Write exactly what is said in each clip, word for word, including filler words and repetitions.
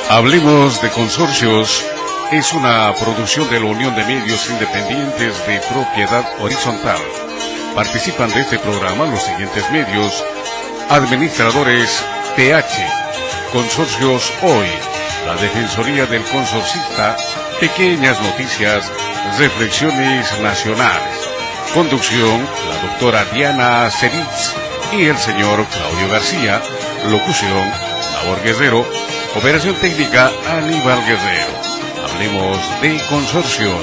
Hablemos de Consorcios es una producción de la Unión de Medios Independientes de Propiedad Horizontal. Participan de este programa los siguientes medios: Administradores T H, Consorcios Hoy, la Defensoría del Consorcista, Pequeñas Noticias, Reflexiones Nacionales. Conducción, la doctora Diana Ceritz y el señor Claudio García. Locución, Labor Guerrero. Operación técnica, Aníbal Guerrero. Hablemos de Consorcios.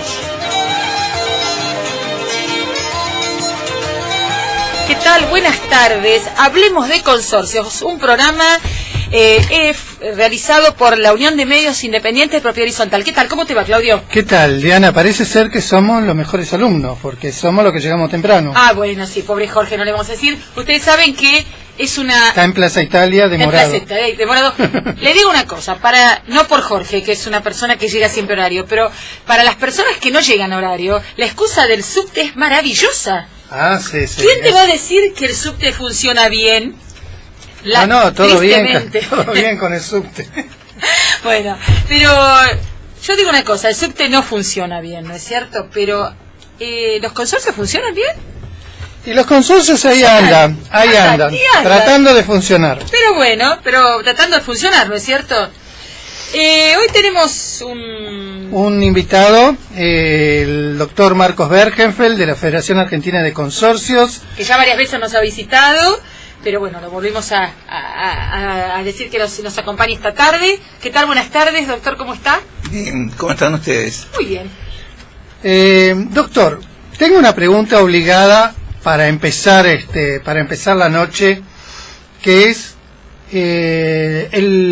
¿Qué tal? Buenas tardes. Hablemos de Consorcios, un programa eh, eh, realizado por la Unión de Medios Independientes de Propiedad Horizontal. ¿Qué tal? ¿Cómo te va, Claudio? ¿Qué tal, Diana? Parece ser que somos los mejores alumnos, porque somos los que llegamos temprano. Ah, bueno, sí, pobre Jorge, no le vamos a decir. Ustedes saben que es una... Está en Plaza Italia, demorado. En Plaza Italia, demorado. Le digo una cosa, para no por Jorge, que es una persona que llega siempre a horario, pero para las personas que no llegan a horario, la excusa del subte es maravillosa. Ah, sí, sí. ¿Quién te va a decir que el subte funciona bien? La, no, no, todo bien, todo bien con el subte. Bueno, pero yo digo una cosa, el subte no funciona bien, ¿no es cierto? Pero, eh, ¿los consorcios funcionan bien? Y los consorcios ahí andan, ahí andan, andan, tratando de funcionar. Pero bueno, pero tratando de funcionar, ¿no es cierto? Eh, hoy tenemos un... Un invitado, eh, el doctor Marcos Bergenfeld, de la Federación Argentina de Consorcios. Que ya varias veces nos ha visitado, pero bueno, lo volvimos a, a, a, a decir que nos, nos acompaña esta tarde. ¿Qué tal? Buenas tardes, doctor, ¿cómo está? Bien, ¿cómo están ustedes? Muy bien. Eh, doctor, tengo una pregunta obligada para empezar este para empezar la noche, que es eh,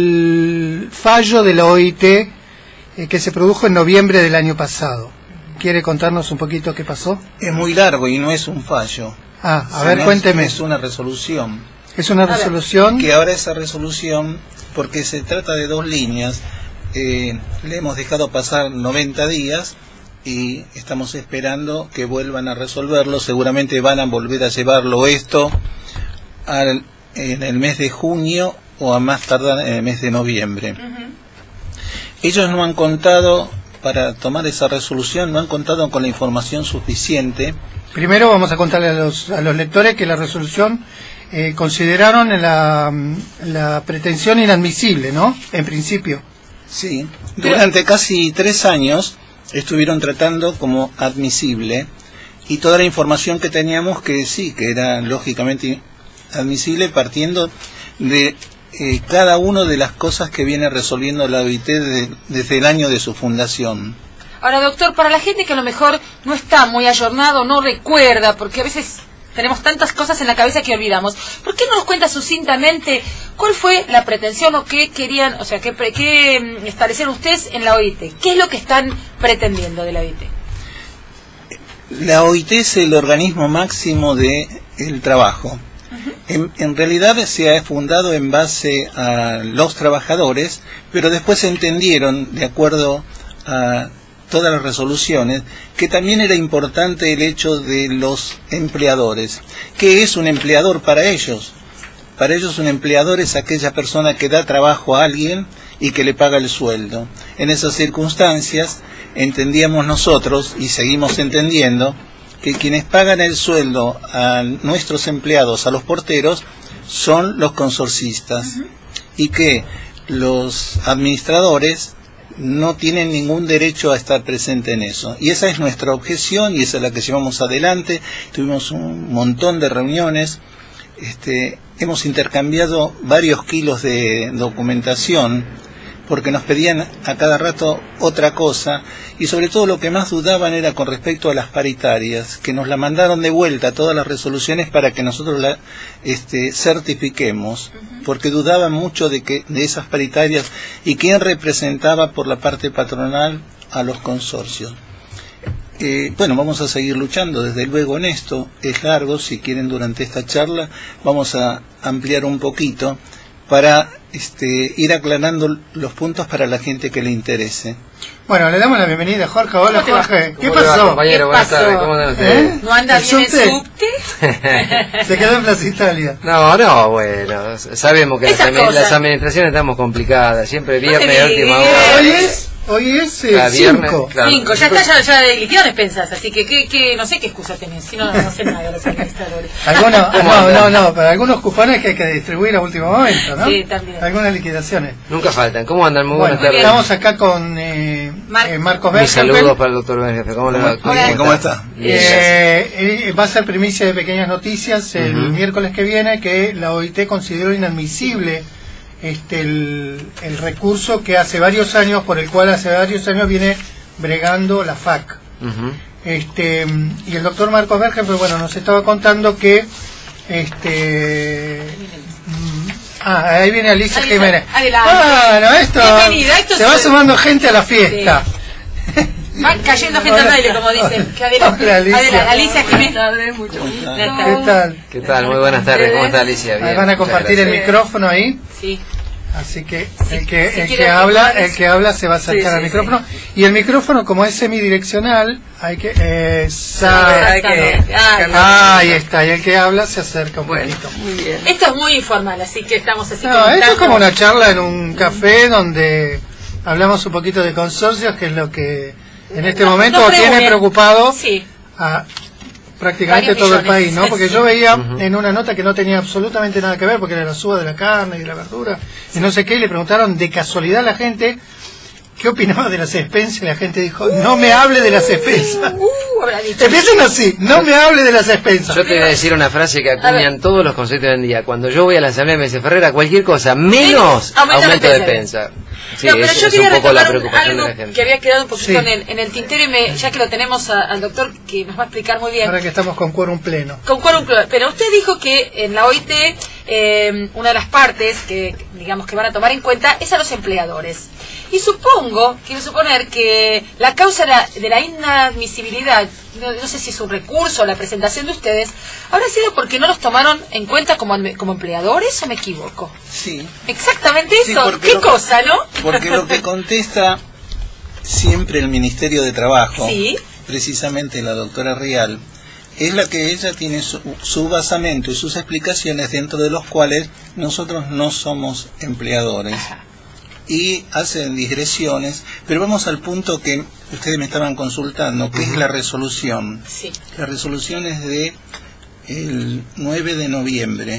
el fallo de la O I T eh, que se produjo en noviembre del año pasado. ¿Quiere contarnos un poquito qué pasó? Es muy largo y no es un fallo. Ah, a ver, cuénteme. Es una resolución. Es una resolución. Que ahora esa resolución, porque se trata de dos líneas, eh, le hemos dejado pasar noventa días y estamos esperando que vuelvan a resolverlo. Seguramente van a volver a llevarlo esto al, en el mes de junio o a más tardar en el mes de noviembre. Uh-huh. Ellos no han contado, para tomar esa resolución, no han contado con la información suficiente. Primero vamos a contarle a los, a los lectores que la resolución eh, consideraron la, la pretensión inadmisible, ¿no? En principio. Sí, durante casi tres años estuvieron tratando como admisible, y toda la información que teníamos que sí, que era lógicamente admisible, partiendo de eh, cada una de las cosas que viene resolviendo la O I T desde, desde el año de su fundación. Ahora, doctor, para la gente que a lo mejor no está muy ayornado, no recuerda, porque a veces tenemos tantas cosas en la cabeza que olvidamos, ¿por qué no nos cuenta sucintamente cuál fue la pretensión o qué querían, o sea, qué, qué establecieron ustedes en la O I T? ¿Qué es lo que están pretendiendo de la O I T? La O I T es el organismo máximo de el trabajo. Uh-huh. En, en realidad se ha fundado en base a los trabajadores, pero después entendieron, de acuerdo a todas las resoluciones, que también era importante el hecho de los empleadores. ¿Qué es un empleador para ellos? Para ellos un empleador es aquella persona que da trabajo a alguien y que le paga el sueldo. En esas circunstancias entendíamos nosotros, y seguimos entendiendo, que quienes pagan el sueldo a nuestros empleados, a los porteros, son los consorcistas. Uh-huh. Y que los administradores no tienen ningún derecho a estar presente en eso. Y esa es nuestra objeción, y esa es la que llevamos adelante. Tuvimos un montón de reuniones, este, hemos intercambiado varios kilos de documentación, porque nos pedían a cada rato otra cosa, y sobre todo lo que más dudaban era con respecto a las paritarias, que nos la mandaron de vuelta todas las resoluciones para que nosotros la este, certifiquemos, porque dudaban mucho de que de esas paritarias y quién representaba por la parte patronal a los consorcios. Eh, bueno, vamos a seguir luchando desde luego en esto, es largo, si quieren durante esta charla vamos a ampliar un poquito para este, ir aclarando los puntos para la gente que le interese. Bueno, le damos la bienvenida a Jorge. Hola, ¿Cómo te va? Jorge. ¿Qué ¿Cómo le va, pasó? compañero? ¿Qué Buenas pasó? tardes, ¿cómo andan ustedes? ¿Eh? ¿No anda ¿El bien el subte? subte? Se quedó en Plaza Italia. No, no, bueno, sabemos que las, Esas admi- cosas. las administraciones estamos complicadas, siempre viernes te de última digas. hora. Hoy es, hoy es Cada viernes, cinco. claro. Cinco, ya está, ya, ya liquidaron expensas, así que, que, que no sé qué excusa tenés, si no, no sé nada de los administradores. Algunos, no, no, no, pero algunos cupones que hay que distribuir a último momento, ¿no? Sí, también. Algunas liquidaciones. Nunca faltan. ¿Cómo andan? Muy Bueno, buenas tardes. estamos acá con eh, Mar- eh, Marcos Mis Bergenfeld. saludos para el doctor Benjefe. ¿Cómo le va? Hola. ¿Cómo está? Bien. Eh, eh, va a ser primicia de Pequeñas Noticias el Ujú. miércoles que viene que la O I T consideró inadmisible este el, el recurso que hace varios años, por el cual hace varios años viene bregando la F A C. Ujú. Este, y el doctor Marcos Bergen, pues bueno, nos estaba contando que este mm, ah, ahí viene Alicia Alicia, Jiménez. adelante. Bueno, esto Bienvenida, esto se va es- sumando gente a la fiesta. Va cayendo gente al Hola. baile, como dicen. Que adelante. Hola, Alicia. Adelante, Alicia Jiménez. Mucho gusto. ¿Qué tal? ¿Qué tal? Muy buenas tardes. ¿Cómo está Alicia? Ahí Bien, van a muchas compartir el gracias. micrófono ahí. Sí. Así que Si- el que, si el quiere que habla, ocupar el es- que habla se va a acercar Sí, al sí, micrófono. Y el micrófono, como es semidireccional, hay que eh, sa- Exactamente. Ay, ah, ahí está. Y el que habla se acerca un poquito. Esto es muy informal, así que estamos así No, comentando. esto es como una charla en un café donde hablamos un poquito de consorcios, que es lo que en este No, momento nos tiene reúnen. preocupado Sí. a prácticamente Varios todo el millones. país, ¿no? Porque Sí. yo veía Ujú. en una nota que no tenía absolutamente nada que ver, porque era la suba de la carne y de la verdura y no sé qué, y le preguntaron de casualidad a la gente qué opinaba de las expensas, y la gente dijo, no me hable de las expensas. Uh, habrá dicho. Empiecen así, no me hable de las expensas. Yo te voy a decir una frase que A acuñan ver. todos los conceptos hoy en día. Cuando yo voy a la asamblea me dice Ferrera, cualquier cosa, menos Aumento de aumento de pensa. pensa. Sí, No, pero es, yo es quería un poco la retomar preocupación algo de la gente. que había quedado un poquito Sí. en, el, en el tintero, y me, ya que lo tenemos a- al doctor que nos va a explicar muy bien. Ahora que estamos con quórum pleno. Con quórum pleno. Pero usted dijo que en la O I T eh, una de las partes que digamos que van a tomar en cuenta es a los empleadores. Y supongo, quiero suponer que la causa de la, de la inadmisibilidad, no, no sé si es un recurso o la presentación de ustedes, habrá sido porque no los tomaron en cuenta como, como empleadores, ¿o me equivoco? Sí. Exactamente Sí, eso. porque ¿Qué lo- cosa, no? Porque lo que contesta siempre el Ministerio de Trabajo, Sí. precisamente la doctora Rial, es la que ella tiene su, su basamento y sus explicaciones, dentro de los cuales nosotros no somos empleadores. Y hacen digresiones, pero vamos al punto que ustedes me estaban consultando, que es la resolución. Sí. La resolución es de el nueve de noviembre.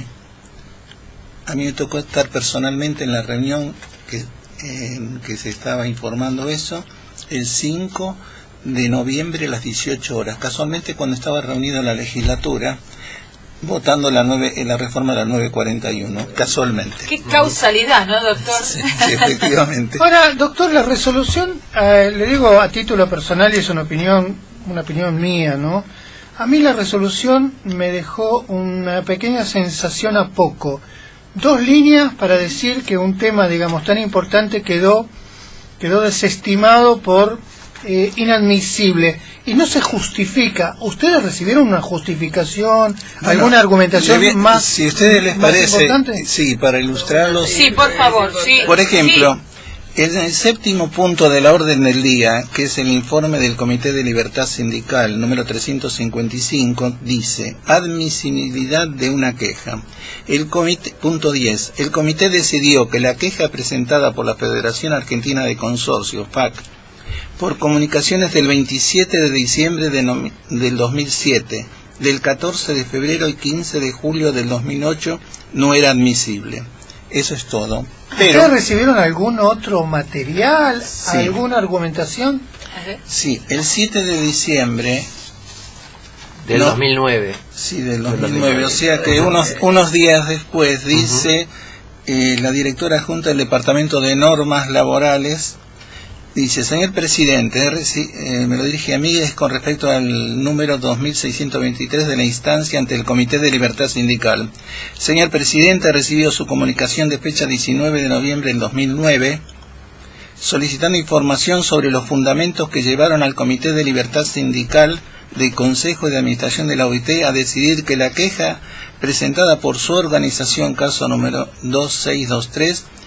A mí me tocó estar personalmente en la reunión que, en que se estaba informando eso, el cinco de noviembre a las dieciocho horas, casualmente cuando estaba reunida la legislatura, votando la, nueve, la reforma de la nueve cuarenta y uno, casualmente. Qué causalidad, ¿no, doctor? Sí, sí, efectivamente. Ahora, doctor, la resolución, eh, le digo a título personal y es una opinión, una opinión mía, ¿no? A mí la resolución me dejó una pequeña sensación a poco. Dos líneas para decir que un tema, digamos, tan importante quedó, quedó desestimado por eh, inadmisible y no se justifica. ¿Ustedes recibieron una justificación, alguna Bueno, argumentación le voy- más si a ustedes les más parece, importante? sí, para ilustrarlos. Sí, por favor, sí. Por ejemplo, Sí. en el séptimo punto de la orden del día, que es el informe del Comité de Libertad Sindical número trescientos cincuenta y cinco, dice admisibilidad de una queja. El comité, punto diez, el comité decidió que la queja presentada por la Federación Argentina de Consorcios, F A C, por comunicaciones del veintisiete de diciembre de no, del dos mil siete, del catorce de febrero y quince de julio del dos mil ocho, no era admisible. Eso es todo. ¿Ustedes Pero, recibieron algún otro material, Sí. alguna argumentación? A ver. sí, el siete de diciembre, Del No. dos mil nueve. sí, del Del dos mil nueve, dos mil nueve. o sea que unos, unos días después dice eh, la directora adjunta del Departamento de Normas Laborales, dice, señor presidente, reci- eh, me lo dirige a mí, es con respecto al número dos mil seiscientos veintitrés de la instancia ante el Comité de Libertad Sindical. Señor presidente, recibió su comunicación de fecha diecinueve de noviembre del dos mil nueve, solicitando información sobre los fundamentos que llevaron al Comité de Libertad Sindical del Consejo de Administración de la O I T a decidir que la queja presentada por su organización, caso número dos seis dos tres,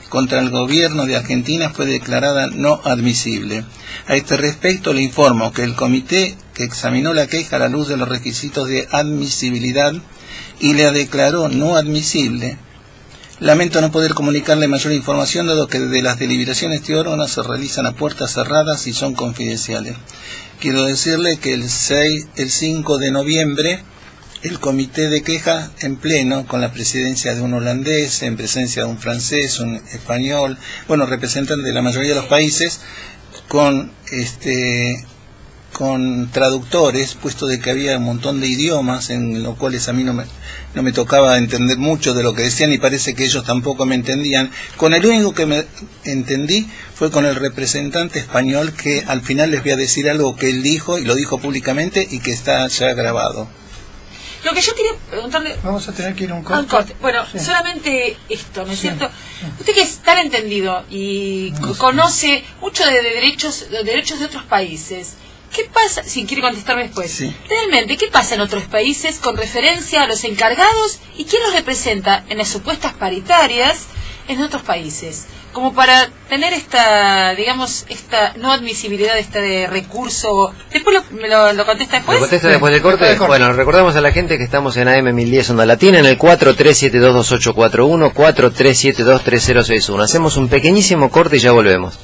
contra el gobierno de Argentina fue declarada no admisible. A este respecto le informo que el comité que examinó la queja a la luz de los requisitos de admisibilidad y la declaró no admisible. Lamento no poder comunicarle mayor información, dado que de las deliberaciones de órganos se realizan a puertas cerradas y son confidenciales. Quiero decirle que el seis, el cinco de noviembre, el comité de queja en pleno, con la presidencia de un holandés, en presencia de un francés, un español, bueno, representantes de la mayoría de los países, con este con traductores, puesto de que había un montón de idiomas en los cuales a mí no me, no me tocaba entender mucho de lo que decían, y parece que ellos tampoco me entendían. Con el único que me entendí fue con el representante español, que al final les voy a decir algo que él dijo, y lo dijo públicamente, y que está ya grabado. Lo que yo quería preguntarle... Vamos a tener que ir a un corte. A un corte. Bueno, sí. solamente esto, ¿no es Sí. cierto? Sí. Usted que es tan entendido y No, sí. conoce mucho de, de derechos de derechos de otros países, ¿qué pasa, si quiere contestarme después, Sí. realmente, qué pasa en otros países con referencia a los encargados y quién los representa en las supuestas paritarias en otros países? Como para tener esta, digamos, esta no admisibilidad de este recurso. ¿Después lo, me lo, lo contesta después? ¿Lo contesta Sí, después del corte? después del corte. Bueno, recordamos a la gente que estamos en A M mil diez Onda Latina, en el cuatro tres siete dos dos ocho cuatro uno, cuatro tres siete dos tres cero seis uno. Hacemos un pequeñísimo corte y ya volvemos.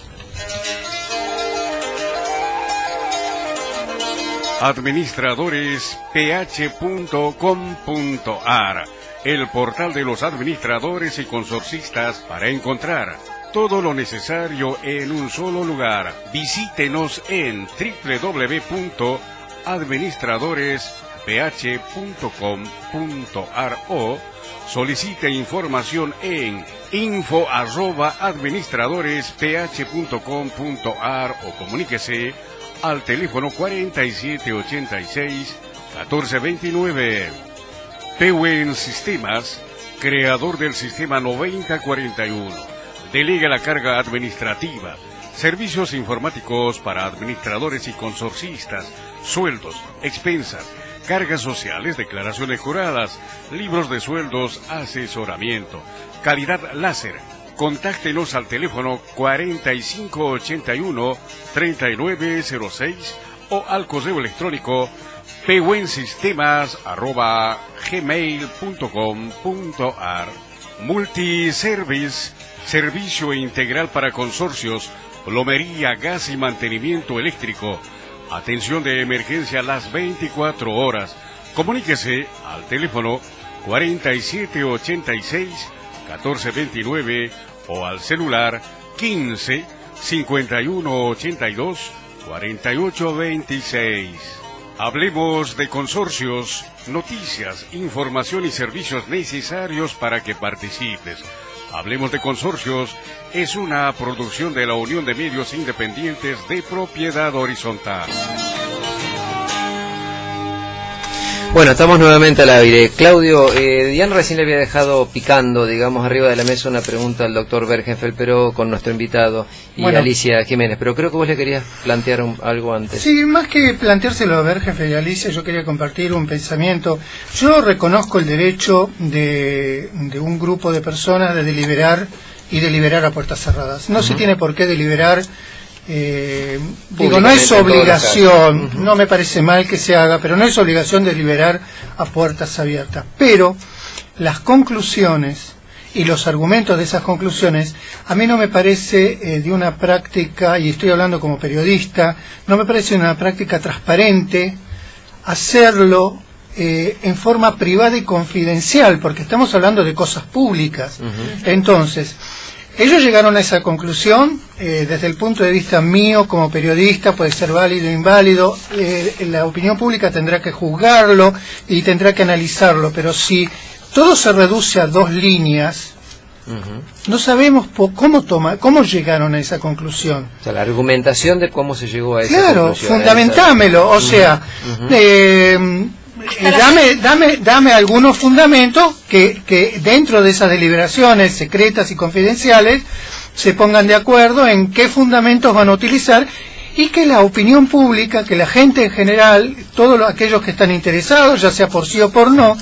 administradores p h punto com punto a r, el portal de los administradores y consorcistas, para encontrar todo lo necesario en un solo lugar. Visítenos en doble u doble u doble u punto administradores p h punto com punto a r o solicite información en info arroba administradores p h punto com punto a r o comuníquese al teléfono cuarenta y siete ochenta y seis catorce veintinueve. Pewen Sistemas, creador del sistema noventa cuarenta y uno, delega la carga administrativa, servicios informáticos para administradores y consorcistas, sueldos, expensas, cargas sociales, declaraciones juradas, libros de sueldos, asesoramiento, calidad láser. Contáctenos al teléfono cuarenta y cinco ochenta y uno treinta y nueve cero seis o al correo electrónico pewensistemas arroba gmail punto com punto a r. Multiservice, servicio integral para consorcios, plomería, gas y mantenimiento eléctrico. Atención de emergencia las veinticuatro horas. Comuníquese al teléfono cuarenta y siete ochenta y seis catorce veintinueve o al celular quince cincuenta y uno ochenta y dos cuarenta y ocho veintiséis. Hablemos de consorcios, noticias, información y servicios necesarios para que participes. Hablemos de Consorcios es una producción de la Unión de Medios Independientes de Propiedad Horizontal. Bueno, estamos nuevamente al aire. Claudio, eh, Diana recién le había dejado picando, digamos, arriba de la mesa una pregunta al doctor Bergenfeld, pero con nuestro invitado y Bueno. Alicia Jiménez. Pero creo que vos le querías plantear un, algo antes. Sí, más que planteárselo a Bergenfeld y Alicia, yo quería compartir un pensamiento. Yo reconozco el derecho de, de un grupo de personas de deliberar y deliberar a puertas cerradas. No uh-huh. se tiene por qué deliberar. Eh, digo, no es obligación, uh-huh. no me parece mal que se haga, pero no es obligación deliberar a puertas abiertas. Pero las conclusiones y los argumentos de esas conclusiones, a mí no me parece eh, de una práctica, y estoy hablando como periodista, no me parece una práctica transparente hacerlo eh, en forma privada y confidencial, porque estamos hablando de cosas públicas. Uh-huh. Entonces, ellos llegaron a esa conclusión, eh, desde el punto de vista mío como periodista, puede ser válido o inválido, eh, la opinión pública tendrá que juzgarlo y tendrá que analizarlo, pero si todo se reduce a dos líneas, uh-huh. no sabemos po- cómo toma, cómo llegaron a esa conclusión. O sea, la argumentación de cómo se llegó a esa claro, conclusión. Claro, fundamentámelo, o sea, uh-huh. eh, Eh, dame, dame, dame algunos fundamentos que, que dentro de esas deliberaciones secretas y confidenciales se pongan de acuerdo en qué fundamentos van a utilizar y que la opinión pública, que la gente en general, todos los, aquellos que están interesados, ya sea por sí o por no,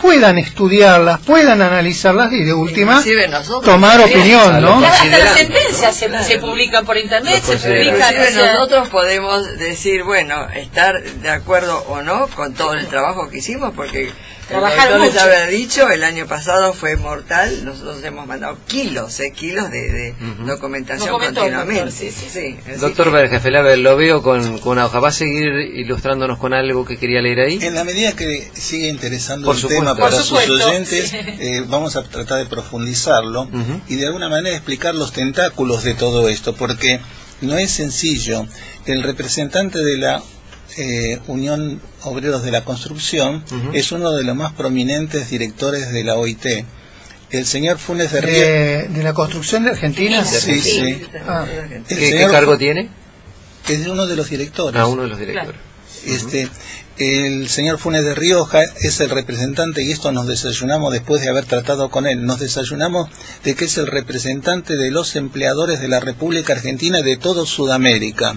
puedan estudiarlas, puedan analizarlas y de última nosotros, tomar opinión, ¿no? Hasta las sentencias se, se publican por internet, se publican. O sea, nosotros podemos decir, bueno, estar de acuerdo o no con todo el trabajo que hicimos, porque trabajar les mucho. había dicho, el año pasado fue mortal, nosotros hemos mandado kilos, eh, kilos de, de uh-huh. documentación no comentó, continuamente. Doctor, sí, sí. Sí, doctor Bergenfeld, a ver, lo veo con, con una hoja. ¿Va a seguir ilustrándonos con algo que quería leer ahí? En la medida que sigue interesando por el supuesto. tema para por sus supuesto, oyentes, sí. eh, vamos a tratar de profundizarlo uh-huh. y de alguna manera explicar los tentáculos de todo esto, porque no es sencillo. El representante de la Eh, Unión Obreros de la Construcción uh-huh. es uno de los más prominentes directores de la O I T. El señor Funes de Río... De, de la construcción de Argentina. Sí, sí. sí. Ah. ¿Qué, ¿Qué cargo tiene? Es uno de los directores. Ah, uno de los directores. Claro. Este, el señor Funes de Rioja es el representante, y esto nos desayunamos después de haber tratado con él, nos desayunamos de que es el representante de los empleadores de la República Argentina de todo Sudamérica.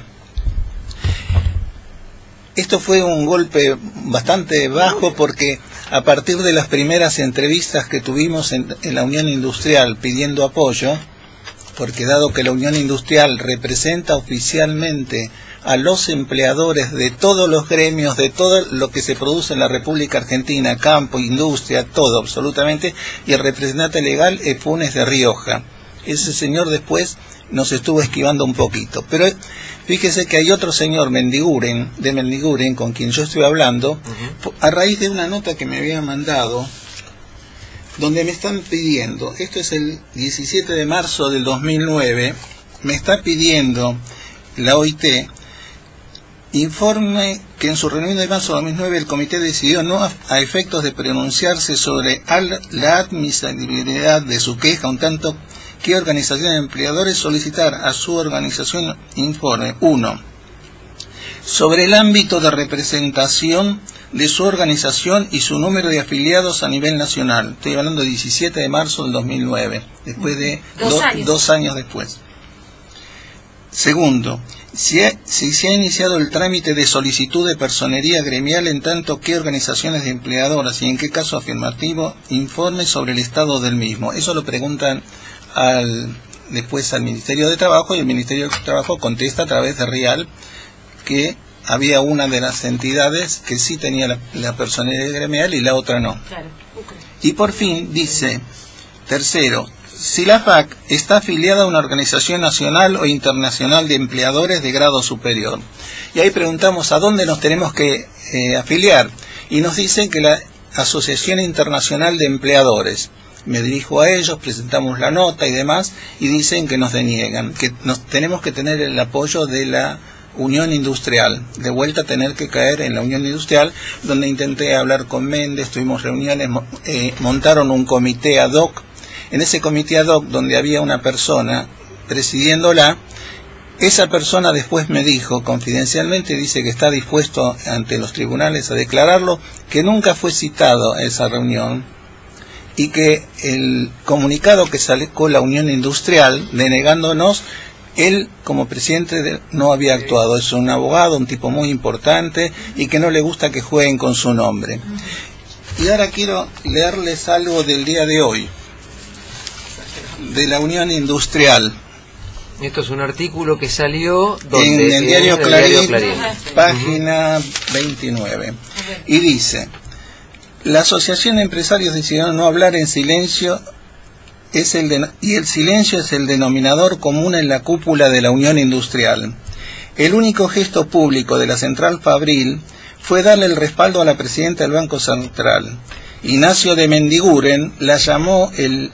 Esto fue un golpe bastante bajo porque a partir de las primeras entrevistas que tuvimos en, en la Unión Industrial pidiendo apoyo, porque dado que la Unión Industrial representa oficialmente a los empleadores de todos los gremios, de todo lo que se produce en la República Argentina, campo, industria, todo absolutamente, y el representante legal es Funes de Rioja. Ese señor después nos estuvo esquivando un poquito, pero fíjese que hay otro señor Mendiguren, de Mendiguren, con quien yo estoy hablando, uh-huh. a raíz de una nota que me habían mandado, donde me están pidiendo, esto es el diecisiete de marzo del dos mil nueve, me está pidiendo la O I T, informe que en su reunión de marzo de dos mil nueve el comité decidió no a, a efectos de pronunciarse sobre al, la admisibilidad de su queja, un tanto ¿qué organización de empleadores solicitar a su organización informe? Uno. Sobre el ámbito de representación de su organización y su número de afiliados a nivel nacional. Estoy hablando del diecisiete de marzo del dos mil nueve, después de dos, do, años. dos años después. Segundo, si, ha, si se ha iniciado el trámite de solicitud de personería gremial, en tanto qué organizaciones de empleadoras y en qué caso afirmativo, informe sobre el estado del mismo. Eso lo preguntan al después al Ministerio de Trabajo, y el Ministerio de Trabajo contesta a través de Real que había una de las entidades que sí tenía la, la personería gremial y la otra no. Claro. Okay. Y por fin dice, tercero, si la F A C está afiliada a una organización nacional o internacional de empleadores de grado superior. Y ahí preguntamos a dónde nos tenemos que eh, afiliar, y nos dicen que la Asociación Internacional de Empleadores. Me dirijo a ellos, presentamos la nota y demás, y dicen que nos deniegan, que nos tenemos que tener el apoyo de la Unión Industrial, de vuelta a tener que caer en la Unión Industrial, donde intenté hablar con Méndez, tuvimos reuniones, eh, montaron un comité ad hoc. En ese comité ad hoc, donde había una persona presidiéndola, esa persona después me dijo, confidencialmente, dice que está dispuesto ante los tribunales a declararlo, que nunca fue citado a esa reunión, y que el comunicado que sacó la Unión Industrial denegándonos, él como presidente de, no había actuado. Es un abogado, un tipo muy importante, y que no le gusta que jueguen con su nombre. Y ahora quiero leerles algo del día de hoy, de la Unión Industrial. Esto es un artículo que salió donde, en el diario, en el Clarín, diario Clarín, página veintinueve, y dice: la Asociación de Empresarios decidió no hablar en silencio, es el de, y el silencio es el denominador común en la cúpula de la Unión Industrial. El único gesto público de la Central Fabril fue darle el respaldo a la presidenta del Banco Central. Ignacio de Mendiguren la llamó el,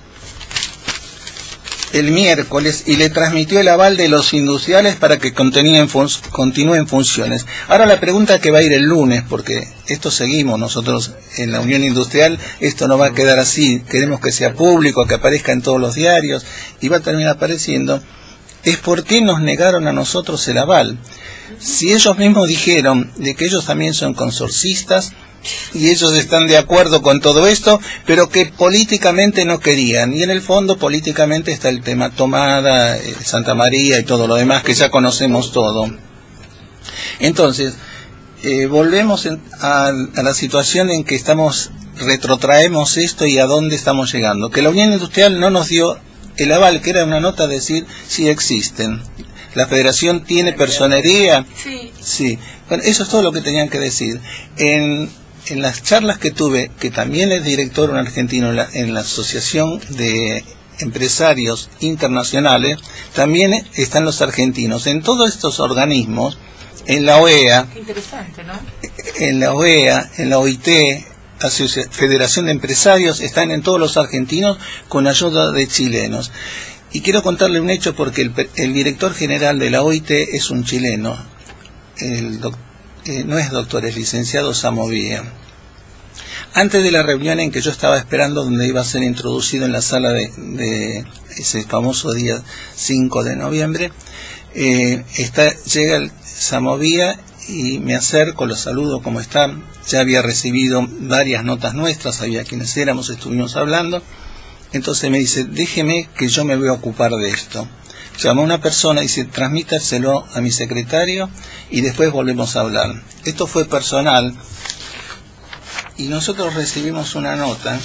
el miércoles y le transmitió el aval de los industriales para que continúen, fun continúen funciones. Ahora la pregunta que va a ir el lunes, porque esto seguimos nosotros en la Unión Industrial, esto no va a quedar así, queremos que sea público, que aparezca en todos los diarios, y va a terminar apareciendo, es por qué nos negaron a nosotros el aval. Si ellos mismos dijeron de que ellos también son consorcistas, y ellos están de acuerdo con todo esto, pero que políticamente no querían, y en el fondo políticamente está el tema Tomada, eh, Santa María y todo lo demás que ya conocemos todo. Entonces, eh, volvemos en, a, a la situación en que estamos retrotraemos esto y a dónde estamos llegando. Que la Unión Industrial no nos dio el aval, que era una nota de decir si existen. La Federación tiene personería. Sí. Sí. Bueno, eso es todo lo que tenían que decir. En, en las charlas que tuve, que también es director un argentino en la, en la Asociación de Empresarios Internacionales, también están los argentinos. En todos estos organismos, en la O E A, Qué interesante, ¿no? en la O E A, en la O I T, Federación de Empresarios, están en todos los argentinos con ayuda de chilenos. Y quiero contarle un hecho porque el, el director general de la O I T es un chileno, el doc, eh, no es doctor, es licenciado Samovía. Antes de la reunión en que yo estaba esperando, donde iba a ser introducido en la sala de, de ese famoso día cinco de noviembre, eh, está, llega el Samovía y me acerco, lo saludo, ¿cómo están? Ya había recibido varias notas nuestras, sabía quiénes éramos, estuvimos hablando. Entonces me dice, déjeme que yo me voy a ocupar de esto. Llamó a una persona y dice, transmítaselo a mi secretario y después volvemos a hablar. Esto fue personal y nosotros recibimos una nota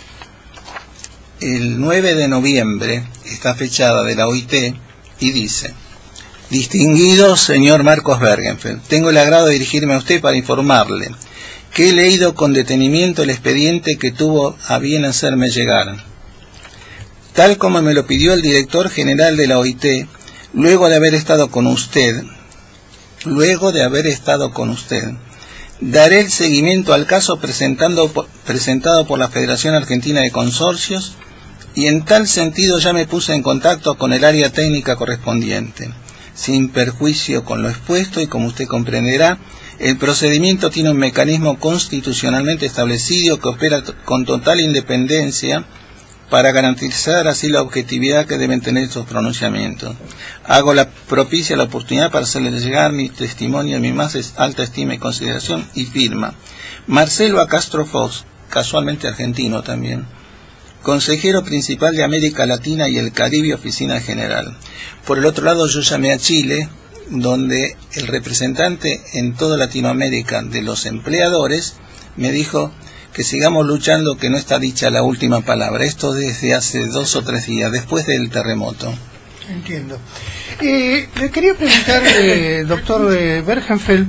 el nueve de noviembre, está fechada, de la O I T, y dice: distinguido señor Marcos Bergenfeld, tengo el agrado de dirigirme a usted para informarle que he leído con detenimiento el expediente que tuvo a bien hacerme llegar. Tal como me lo pidió el director general de la O I T, luego de haber estado con usted, luego de haber estado con usted, daré el seguimiento al caso presentando, presentado por la Federación Argentina de Consorcios, y en tal sentido ya me puse en contacto con el área técnica correspondiente. Sin perjuicio con lo expuesto, y como usted comprenderá, el procedimiento tiene un mecanismo constitucionalmente establecido que opera con total independencia para garantizar así la objetividad que deben tener estos pronunciamientos. Hago la propicia la oportunidad para hacerles llegar mi testimonio de mi más alta estima y consideración, y firma Marcelo Acastro Fox, casualmente argentino también, consejero principal de América Latina y el Caribe, Oficina General. Por el otro lado, yo llamé a Chile, donde el representante en toda Latinoamérica de los empleadores me dijo que sigamos luchando, que no está dicha la última palabra. Esto desde hace dos o tres días, después del terremoto. Entiendo. Eh, le quería preguntar, eh, doctor eh, Bergenfeld,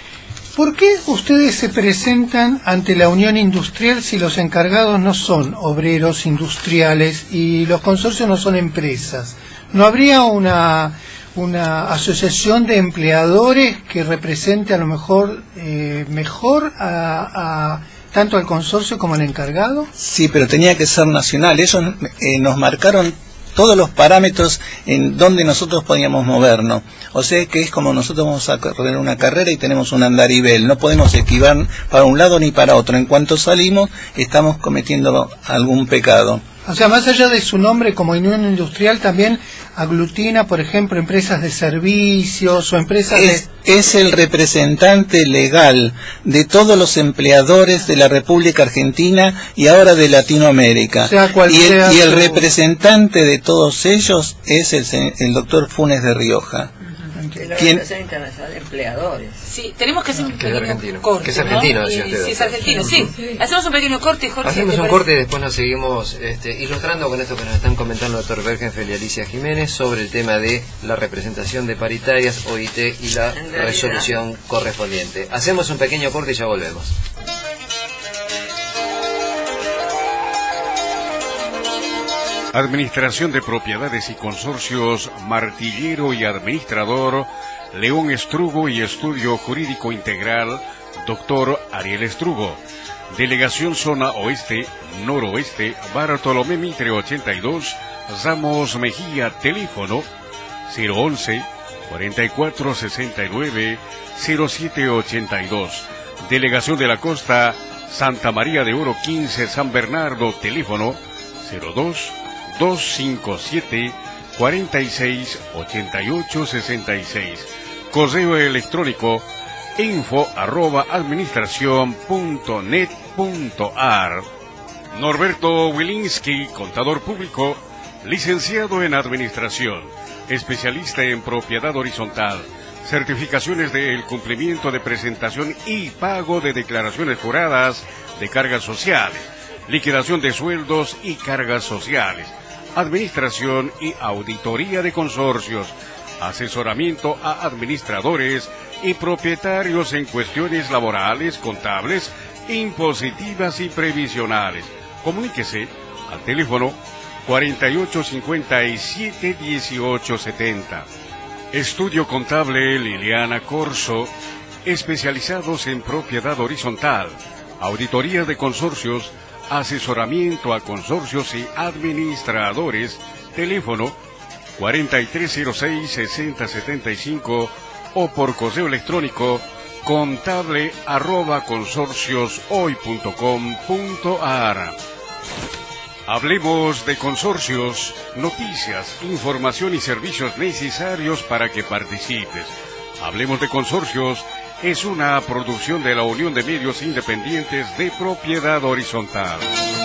¿por qué ustedes se presentan ante la Unión Industrial si los encargados no son obreros industriales y los consorcios no son empresas? ¿No habría una, una asociación de empleadores que represente a lo mejor eh, mejor a, a tanto al consorcio como al encargado? Sí, pero tenía que ser nacional. Ellos eh, nos marcaron todos los parámetros en donde nosotros podíamos movernos. O sea que es como nosotros vamos a correr una carrera y tenemos un andarivel. No podemos esquivar para un lado ni para otro. En cuanto salimos, estamos cometiendo algún pecado. O sea, más allá de su nombre como Unión Industrial, también aglutina, por ejemplo, empresas de servicios o empresas es, de... Es el representante legal de todos los empleadores de la República Argentina y ahora de Latinoamérica. O sea, cual y, el, sea y el su... representante de todos ellos es el, el doctor Funes de Rioja. De la ¿Quién? Organización Internacional de Empleadores. Sí, tenemos que hacer un que es pequeño argentino. corte, Que es argentino, ¿no? decía Y- usted. sí, es argentino, sí. Hacemos un pequeño corte, Jorge. Hacemos ¿te un parece? corte y después nos seguimos este, ilustrando con esto que nos están comentando el doctor Bergenfeld y Alicia Jiménez sobre el tema de la representación de paritarias, O I T y la En realidad. resolución correspondiente. Hacemos un pequeño corte y ya volvemos. Administración de Propiedades y Consorcios, Martillero y Administrador, León Estrugo y Estudio Jurídico Integral, doctor Ariel Estrugo. Delegación Zona Oeste, Noroeste, Bartolomé Mitre ochenta y dos, Ramos Mejía, teléfono cero once, cuarenta y cuatro sesenta y nueve, cero siete ochenta y dos. Delegación de la Costa, Santa María de Oro quince, San Bernardo, teléfono cero dos, dos cinco siete, cuarenta y seis, ochenta y ocho sesenta y seis. Correo electrónico info arroba administración punto net punto ar. Norberto Wilinski, contador público, licenciado en administración, especialista en propiedad horizontal, certificaciones del cumplimiento de presentación y pago de declaraciones juradas de cargas sociales, liquidación de sueldos y cargas sociales, administración y auditoría de consorcios, asesoramiento a administradores y propietarios en cuestiones laborales, contables, impositivas y previsionales. Comuníquese al teléfono cuarenta y ocho cincuenta y siete dieciocho setenta. Estudio Contable Liliana Corso, especializados en propiedad horizontal, auditoría de consorcios, asesoramiento a consorcios y administradores. Teléfono cuarenta y tres cero seis sesenta setenta y cinco o por correo electrónico contable arroba consorcioshoy punto com punto ar. Hablemos de consorcios, noticias, información y servicios necesarios para que participes. Hablemos de consorcios es una producción de la Unión de Medios Independientes de Propiedad Horizontal.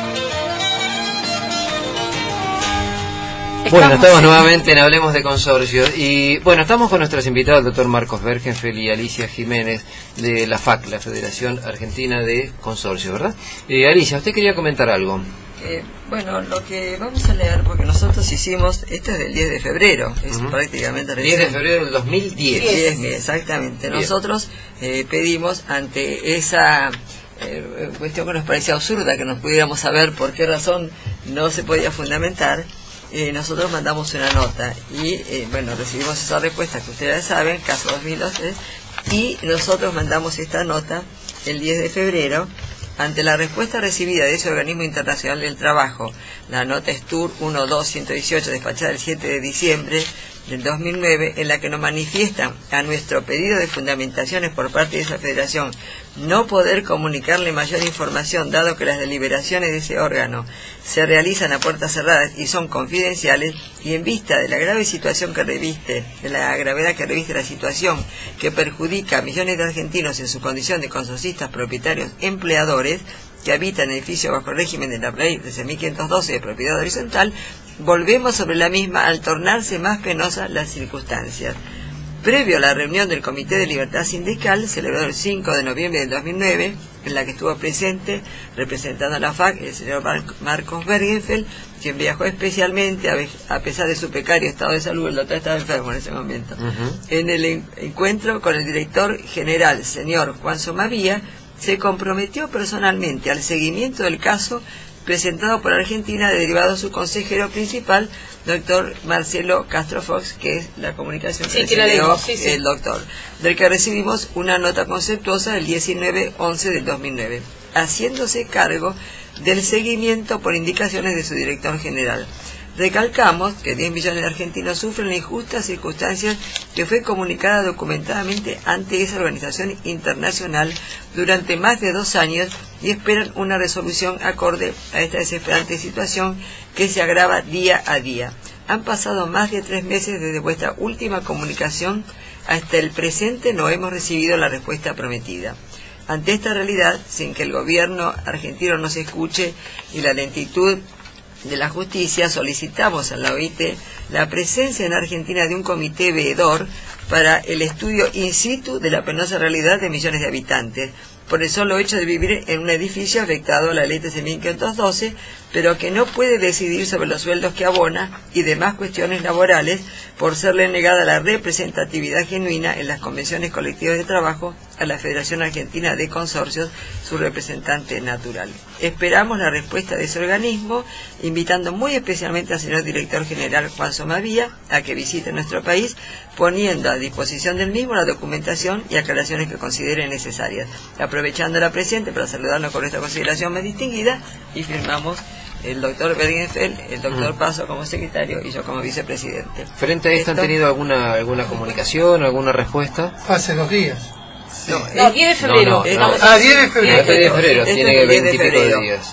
Bueno, estamos nuevamente en Hablemos de Consorcios y bueno, estamos con nuestros invitados, el doctor Marcos Bergenfeld y Alicia Jiménez de la F A C, la Federación Argentina de Consorcios, ¿verdad? Eh, Alicia, usted quería comentar algo. Eh, bueno, lo que vamos a leer, porque nosotros hicimos, esto es del diez de febrero, es uh-huh. prácticamente diez de febrero del dos mil diez. diez, exactamente. Bien. Nosotros eh, pedimos ante esa eh, cuestión que nos parecía absurda, que nos pudiéramos saber por qué razón no se podía fundamentar, eh, nosotros mandamos una nota y, eh, bueno, recibimos esa respuesta que ustedes saben, caso dos mil doce, y nosotros mandamos esta nota el diez de febrero. Ante la respuesta recibida de ese Organismo Internacional del Trabajo, la nota S T U R uno dos uno ocho, despachada el siete de diciembre del dos mil nueve, en la que nos manifiestan a nuestro pedido de fundamentaciones por parte de esa federación no poder comunicarle mayor información, dado que las deliberaciones de ese órgano se realizan a puertas cerradas y son confidenciales, y en vista de la grave situación que reviste, de la gravedad que reviste la situación que perjudica a millones de argentinos en su condición de consorcistas, propietarios, empleadores, que habitan edificios bajo el régimen de la ley trece mil quinientos doce de propiedad horizontal, volvemos sobre la misma al tornarse más penosas las circunstancias. Previo a la reunión del Comité de Libertad Sindical, celebrado el cinco de noviembre del dos mil nueve, en la que estuvo presente, representando a la F A C, el señor Mar Marcos Bergenfeld, quien viajó especialmente, a, a pesar de su precario estado de salud, el doctor estaba enfermo en ese momento, uh-huh. en el en encuentro con el director general, señor Juan Somavía, se comprometió personalmente al seguimiento del caso presentado por Argentina, derivado a su consejero principal, doctor Marcelo Castro Fox, que es la comunicación sí, que recibió sí, sí. el doctor, del que recibimos una nota conceptuosa el diecinueve once del dos mil nueve, haciéndose cargo del seguimiento por indicaciones de su director general. Recalcamos que diez millones de argentinos sufren la injusta circunstancias que fue comunicada documentadamente ante esa organización internacional durante más de dos años y esperan una resolución acorde a esta desesperante situación que se agrava día a día. Han pasado más de tres meses desde vuestra última comunicación. Hasta el presente no hemos recibido la respuesta prometida. Ante esta realidad, sin que el gobierno argentino nos escuche y la lentitud de la justicia, solicitamos a la O I T la presencia en Argentina de un comité veedor para el estudio in situ de la penosa realidad de millones de habitantes, por el solo hecho de vivir en un edificio afectado a la ley trece mil quinientos doce, pero que no puede decidir sobre los sueldos que abona y demás cuestiones laborales por serle negada la representatividad genuina en las convenciones colectivas de trabajo a la Federación Argentina de Consorcios, su representante natural. Esperamos la respuesta de ese organismo, invitando muy especialmente al señor director general Juan Somavía a que visite nuestro país, poniendo a disposición del mismo la documentación y aclaraciones que considere necesarias. Aprovechando la presente para saludarnos con esta consideración más distinguida, y firmamos el doctor Bergenfeld, el doctor Paso como secretario y yo como vicepresidente. ¿Frente a esto, esto han tenido alguna alguna comunicación, alguna respuesta? Hace dos días. No, no, diez de febrero. No, no, no. Ah, diez de febrero. diez de febrero, este tiene que veinte y pico de días.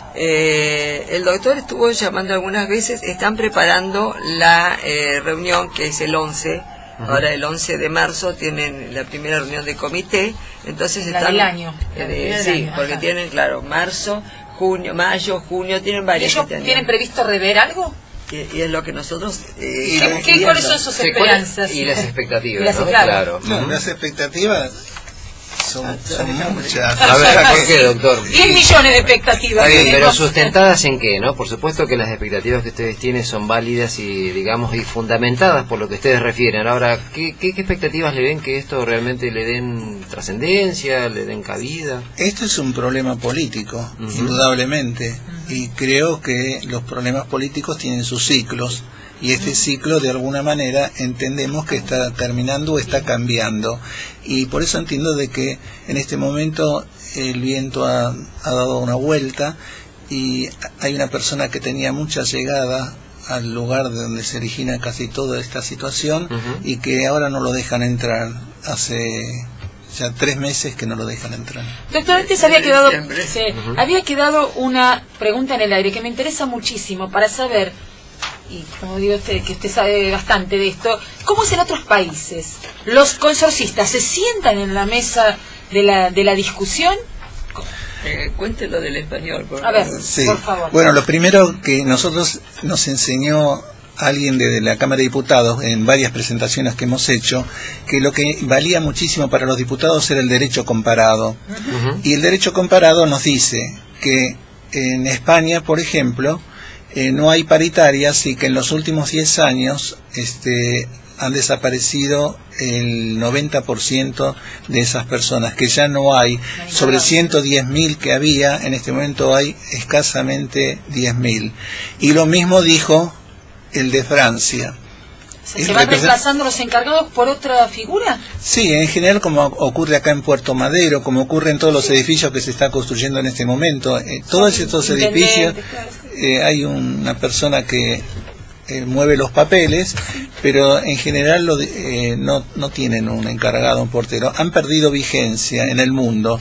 Eh, el doctor estuvo llamando algunas veces, están preparando la eh, reunión que es el once. Uh-huh. Ahora el once de marzo tienen la primera reunión de comité, entonces la están... del año. Eh, sí, año. Porque Ajá. tienen, claro, marzo, junio, mayo, junio, tienen varias. ¿Ellos este tienen previsto rever algo? Y, y es lo que nosotros... Eh, ¿Qué, ¿qué, ¿Cuáles son sus esperanzas? Y las expectativas, y las, ¿no? Claro. Claro. No, uh-huh. Las expectativas son, son muchas. A ver, ¿por qué, doctor? diez millones de expectativas. Bien, pero sustentadas en qué, ¿no? Por supuesto que las expectativas que ustedes tienen son válidas y, digamos, y fundamentadas por lo que ustedes refieren. Ahora, ¿qué, qué, qué expectativas le ven que esto realmente le den trascendencia, le den cabida? Esto es un problema político, uh-huh. indudablemente, uh-huh. y creo que los problemas políticos tienen sus ciclos. Y este ciclo, de alguna manera, entendemos que está terminando o está cambiando. Y por eso entiendo de que en este momento el viento ha, ha dado una vuelta y hay una persona que tenía mucha llegada al lugar de donde se origina casi toda esta situación, uh-huh. y que ahora no lo dejan entrar. Hace ya tres meses que no lo dejan entrar. Doctor, antes había quedado, sí, uh-huh. había quedado una pregunta en el aire que me interesa muchísimo para saber, y como digo usted, que usted sabe bastante de esto, ¿cómo es en otros países? ¿Los consorcistas se sientan en la mesa de la, de la discusión? Eh, cuéntelo del español, por A ver, sí. por favor. Bueno, lo primero que nosotros nos enseñó alguien de la Cámara de Diputados en varias presentaciones que hemos hecho, que lo que valía muchísimo para los diputados era el derecho comparado. Uh-huh. Y el derecho comparado nos dice que en España, por ejemplo, Eh, no hay paritarias y que en los últimos diez años este, han desaparecido el noventa por ciento de esas personas, que ya no hay. Sobre ciento diez mil que había, en este momento hay escasamente diez mil. Y lo mismo dijo el de Francia. ¿Se, ¿Se van reemplazando los encargados por otra figura? Sí, en general, como ocurre acá en Puerto Madero, como ocurre en todos los sí. edificios que se está construyendo en este momento. Eh, todos estos edificios, eh, hay una persona que eh, mueve los papeles, pero en general lo de, eh, no, no tienen un encargado, un portero. Han perdido vigencia en el mundo.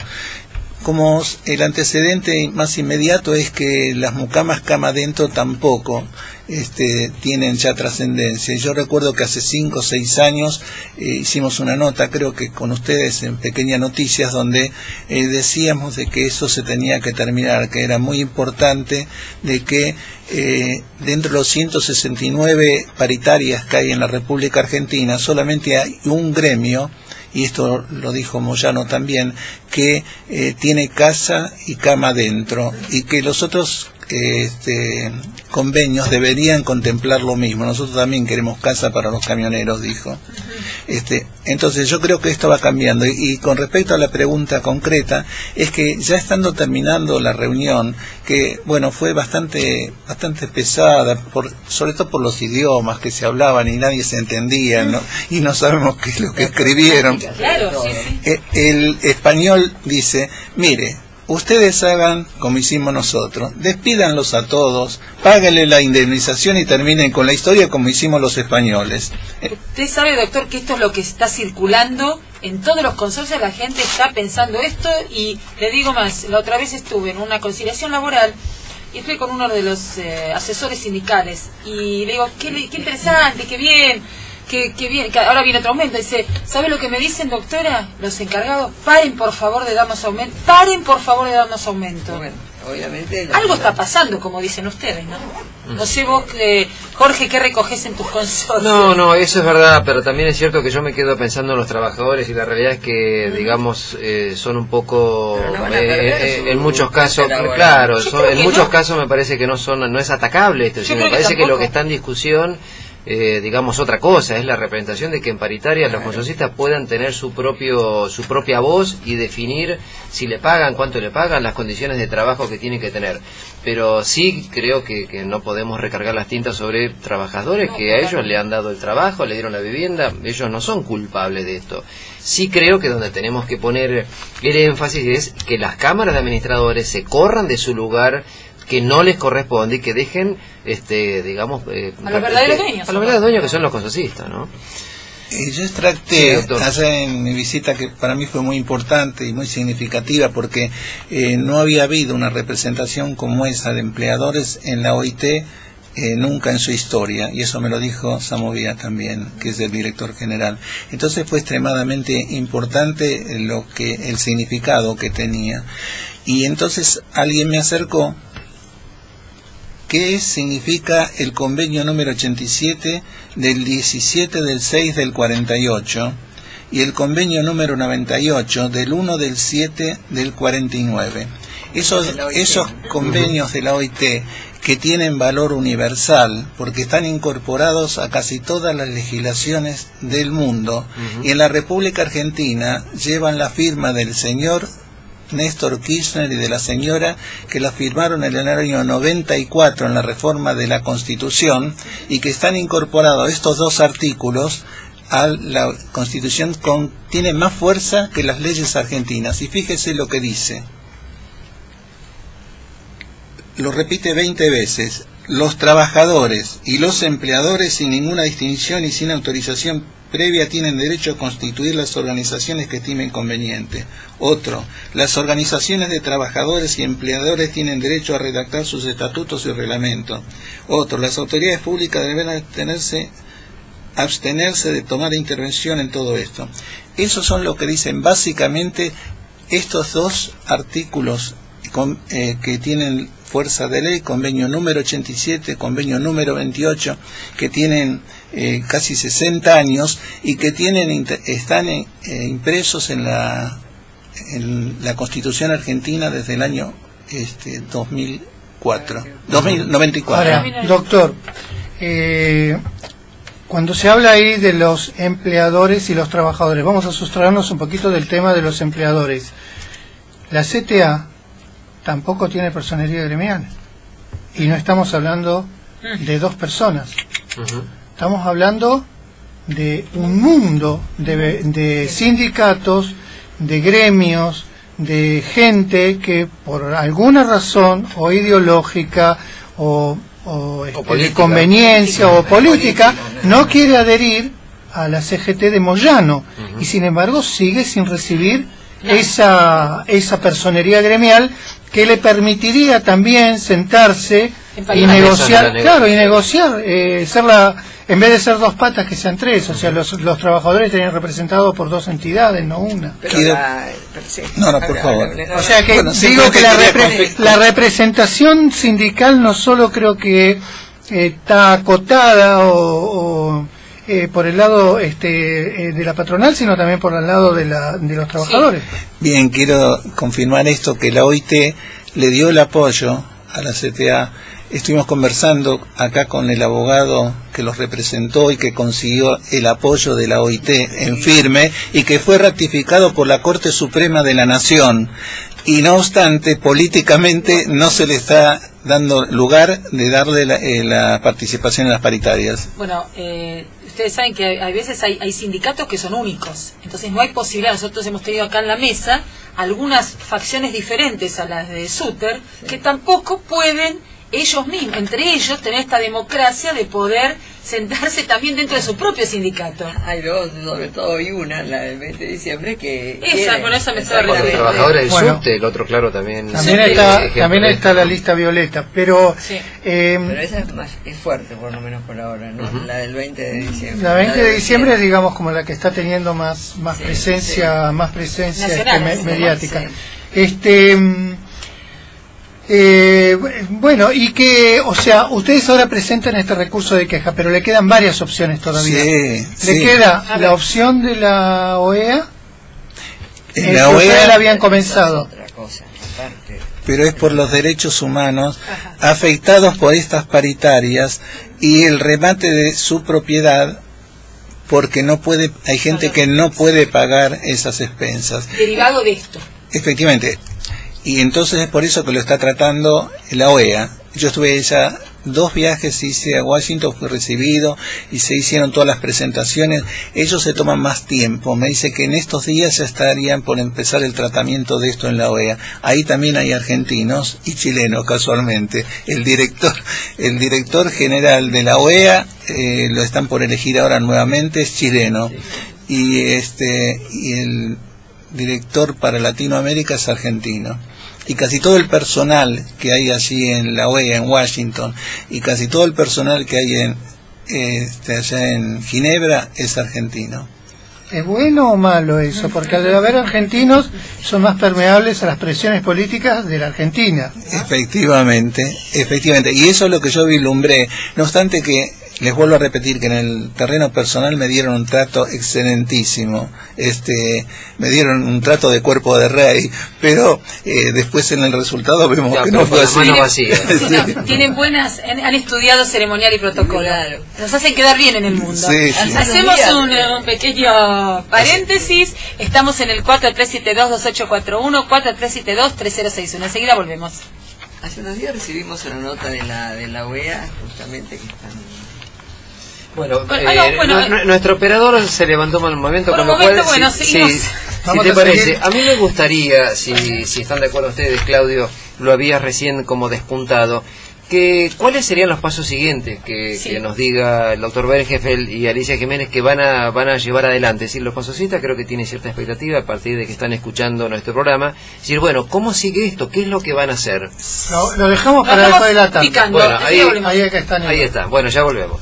Como el antecedente más inmediato es que las mucamas cama adentro tampoco este, tienen ya trascendencia. Yo recuerdo que hace cinco o seis años eh, hicimos una nota, creo que con ustedes en Pequeñas Noticias, donde eh, decíamos de que eso se tenía que terminar, que era muy importante de que eh, dentro de los ciento sesenta y nueve paritarias que hay en la República Argentina, solamente hay un gremio, y esto lo dijo Moyano también, que eh, tiene casa y cama dentro, y que los otros eh, este, convenios deberían contemplar lo mismo. Nosotros también queremos casa para los camioneros, dijo. Este, entonces yo creo que esto va cambiando. Y, y con respecto a la pregunta concreta, es que ya estando terminando la reunión, que bueno, fue bastante bastante pesada, por, sobre todo por los idiomas que se hablaban y nadie se entendía, ¿no? Y no sabemos qué es lo que escribieron. Claro, sí, sí. El español dice, mire, ustedes hagan como hicimos nosotros, despídanlos a todos, páguenle la indemnización y terminen con la historia como hicimos los españoles. Usted sabe, doctor, que esto es lo que está circulando en todos los consorcios. La gente está pensando esto, y le digo más, la otra vez estuve en una conciliación laboral y estuve con uno de los eh, asesores sindicales y le digo, qué, qué interesante, qué bien, que, que bien, que ahora viene otro aumento. Dice, ¿sabe lo que me dicen, doctora? Los encargados, paren por favor de darnos aumento, paren por favor de darnos aumento. Bueno, obviamente algo está pasando, como dicen ustedes, ¿no? No sé vos, eh, Jorge, ¿qué recoges en tus consorcios? No, no, eso es verdad, pero también es cierto que yo me quedo pensando en los trabajadores, y la realidad es que, digamos, eh, son un poco, no eh, eh, en muchos casos, claro, son, en muchos no. casos me parece que no son, no es atacable esto, sino me parece que, que lo que está en discusión, Eh, digamos, otra cosa, es la representación de que en paritarias los consorcistas puedan tener su propio su propia voz y definir si le pagan, cuánto le pagan, las condiciones de trabajo que tienen que tener. Pero sí creo que, que no podemos recargar las tintas sobre trabajadores que a ellos le han dado el trabajo, le dieron la vivienda, ellos no son culpables de esto. Sí creo que donde tenemos que poner el énfasis es que las cámaras de administradores se corran de su lugar que no les corresponde y que dejen, este, digamos, eh, a los verdaderos dueños, a los verdaderos dueños que son los consorcistas, ¿no? Eh, yo extracté sí, allá en mi visita, que para mí fue muy importante y muy significativa, porque eh, no había habido una representación como esa de empleadores en la O I T eh, nunca en su historia, y eso me lo dijo Samovia también, que es el director general. Entonces fue extremadamente importante lo que el significado que tenía. Y entonces alguien me acercó, ¿qué significa el convenio número ochenta y siete del diecisiete del seis del cuarenta y ocho? y el convenio número noventa y ocho del uno del siete del cuarenta y nueve. Esos, esos convenios de la O I T que tienen valor universal porque están incorporados a casi todas las legislaciones del mundo, uh-huh. y en la República Argentina llevan la firma del señor Néstor Kirchner y de la señora, que la firmaron en el año noventa y cuatro en la reforma de la Constitución, y que están incorporados estos dos artículos a la Constitución, con, tiene más fuerza que las leyes argentinas. Y fíjese lo que dice. Lo repite veinte veces: los trabajadores y los empleadores, sin ninguna distinción y sin autorización previa, tienen derecho a constituir las organizaciones que estimen conveniente. Otro: las organizaciones de trabajadores y empleadores tienen derecho a redactar sus estatutos y reglamentos. Otro: las autoridades públicas deben abstenerse, abstenerse de tomar intervención en todo esto. Esos son lo que dicen básicamente estos dos artículos con, eh, que tienen fuerza de ley, convenio número ochenta y siete, convenio número veintiocho, que tienen eh, casi sesenta años y que tienen están eh, impresos en la en la Constitución Argentina desde el año este dos mil cuatro, dos mil noventa y cuatro. Ahora, doctor, eh, cuando se habla ahí de los empleadores y los trabajadores, vamos a sustraernos un poquito del tema de los empleadores. La C T A tampoco tiene personería gremial, y no estamos hablando de dos personas, uh-huh. estamos hablando de un mundo de, de sindicatos, de gremios, de gente que por alguna razón o ideológica o, o, este, o de conveniencia política, o política, política no quiere adherir a la C G T de Moyano, uh-huh. y sin embargo sigue sin recibir esa esa personería gremial que le permitiría también sentarse y negociar, claro, y negociar, eh, ser la, en vez de ser dos patas, que sean tres, o sea, los, los trabajadores estarían representados por dos entidades, no una. Pero la, pero sí, no, no, por favor. O sea que bueno, digo que la, repre, la representación sindical no solo creo que eh, está acotada o, o Eh, por el lado este, eh, de la patronal, sino también por el lado de, la, de los trabajadores. Sí. Bien, quiero confirmar esto, que la O I T le dio el apoyo a la C T A. Estuvimos conversando acá con el abogado que los representó y que consiguió el apoyo de la O I T en firme, y que fue ratificado por la Corte Suprema de la Nación. Y no obstante, políticamente no se le está dando lugar de darle la, eh, la participación en las paritarias. Bueno, eh, ustedes saben que hay, hay veces hay, hay sindicatos que son únicos, entonces no hay posibilidad. Nosotros hemos tenido acá en la mesa algunas facciones diferentes a las de Suter, sí. que tampoco pueden ellos mismos, entre ellos, tener esta democracia de poder sentarse también dentro de su propio sindicato. Hay dos, sobre todo hay una, la del veinte de diciembre, que... Esa, por eso me estaba refiriendo. Los trabajadores del bueno, subte, el otro, claro, también... También, sí, está, también está la lista violeta, pero... Sí. Eh, pero esa es, más, es fuerte, por lo menos por ahora, ¿no? Uh-huh. La del veinte de diciembre. La veinte de diciembre es, digamos, como la que está teniendo más, más sí, presencia, sí. más presencia Nacional, este, me, mediática. Sí. Este... Eh, bueno, y que, o sea, ustedes ahora presentan este recurso de queja, pero le quedan varias opciones todavía. Sí, le sí. queda la opción de la O E A, en la O E A ustedes la habían comenzado. Pero es por los derechos humanos afectados por estas paritarias y el remate de su propiedad, porque no puede, hay gente que no puede pagar esas expensas. Derivado de esto. Efectivamente. Y entonces es por eso que lo está tratando la O E A. Yo estuve ya dos viajes, hice a Washington, fui recibido y se hicieron todas las presentaciones. Ellos se toman más tiempo. Me dice que en estos días ya estarían por empezar el tratamiento de esto en la O E A. Ahí también hay argentinos y chilenos, casualmente. El director, el director general de la O E A, eh, lo están por elegir ahora nuevamente, es chileno. Y este y el director para Latinoamérica es argentino. Y casi todo el personal que hay allí en la O E A, en Washington, y casi todo el personal que hay en este, allá en Ginebra es argentino. ¿Es bueno o malo eso? Porque al haber argentinos son más permeables a las presiones políticas de la Argentina. Efectivamente, efectivamente. Y eso es lo que yo vislumbré. No obstante que les vuelvo a repetir que en el terreno personal me dieron un trato excelentísimo, este, me dieron un trato de cuerpo de rey, pero eh, después en el resultado vemos ya, que no fue así. Sí, no, tienen buenas, han estudiado ceremonial y protocolo. Claro. Nos hacen quedar bien en el mundo. Sí, sí. Hacemos un, un pequeño paréntesis. Estamos en el cuatro tres siete dos, dos ocho cuatro uno, cuatro tres siete dos, tres cero seis uno. Enseguida volvemos. Hace unos días recibimos una nota de la de la U E A, justamente, que están... Bueno, bueno, eh, no, bueno n- nuestro operador se levantó mal un momento, con lo cual, bueno, si, si, si te parece, a mí me gustaría, si, si están de acuerdo ustedes, Claudio, lo habías recién como despuntado, que cuáles serían los pasos siguientes que, sí. que nos diga el doctor Bergenfeld y Alicia Jiménez que van a van a llevar adelante. Es decir, los pasositas creo que tienen cierta expectativa a partir de que están escuchando nuestro programa. Es decir, bueno, ¿cómo sigue esto? ¿Qué es lo que van a hacer? Lo, lo dejamos para después de la tarde. Picando. Bueno, ahí, ahí, ahí, está, ahí está. Bueno, ya volvemos.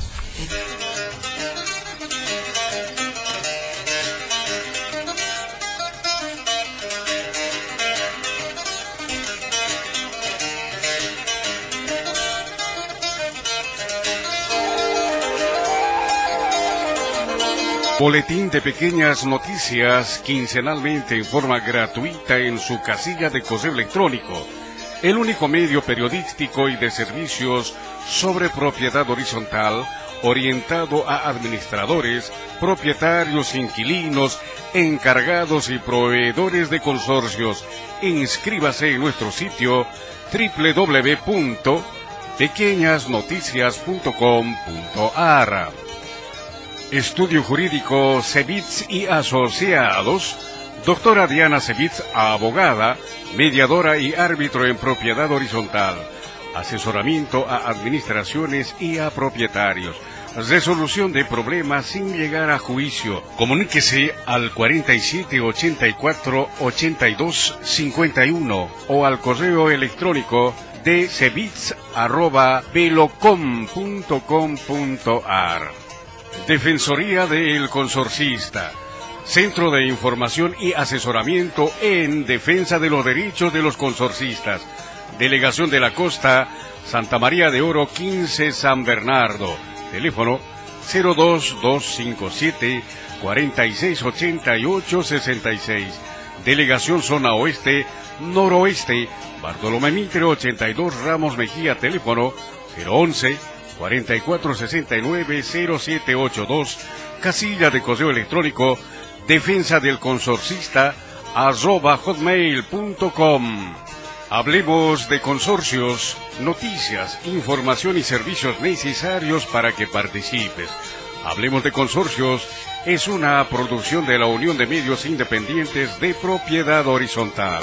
Boletín de pequeñas noticias quincenalmente en forma gratuita en su casilla de correo electrónico. El único medio periodístico y de servicios sobre propiedad horizontal orientado a administradores, propietarios, inquilinos, encargados y proveedores de consorcios. Inscríbase en nuestro sitio doble u doble u doble u punto pequeñas noticias punto com punto a r. Estudio Jurídico Cebits y Asociados, doctora Diana Cebits, abogada, mediadora y árbitro en propiedad horizontal, asesoramiento a administraciones y a propietarios, resolución de problemas sin llegar a juicio. Comuníquese al cuarenta y siete ochenta y cuatro ochenta y dos cincuenta y uno o al correo electrónico de cebits arroba velocom punto com punto a r. Defensoría del Consorcista, Centro de Información y Asesoramiento en Defensa de los Derechos de los Consorcistas, Delegación de la Costa, Santa María de Oro quince San Bernardo, teléfono cero dos dos cinco siete cuatro seis ocho ocho seis seis, Delegación Zona Oeste, Noroeste, Bartolomé Mitre ochenta y dos Ramos Mejía, teléfono cero once cuarenta y cuatro sesenta y nueve cero siete ocho dos, casilla de correo electrónico defensa del consorcista arroba hotmail punto com. Hablemos de consorcios, noticias, información y servicios necesarios para que participes. Hablemos de consorcios es una producción de la Unión de Medios Independientes de Propiedad Horizontal.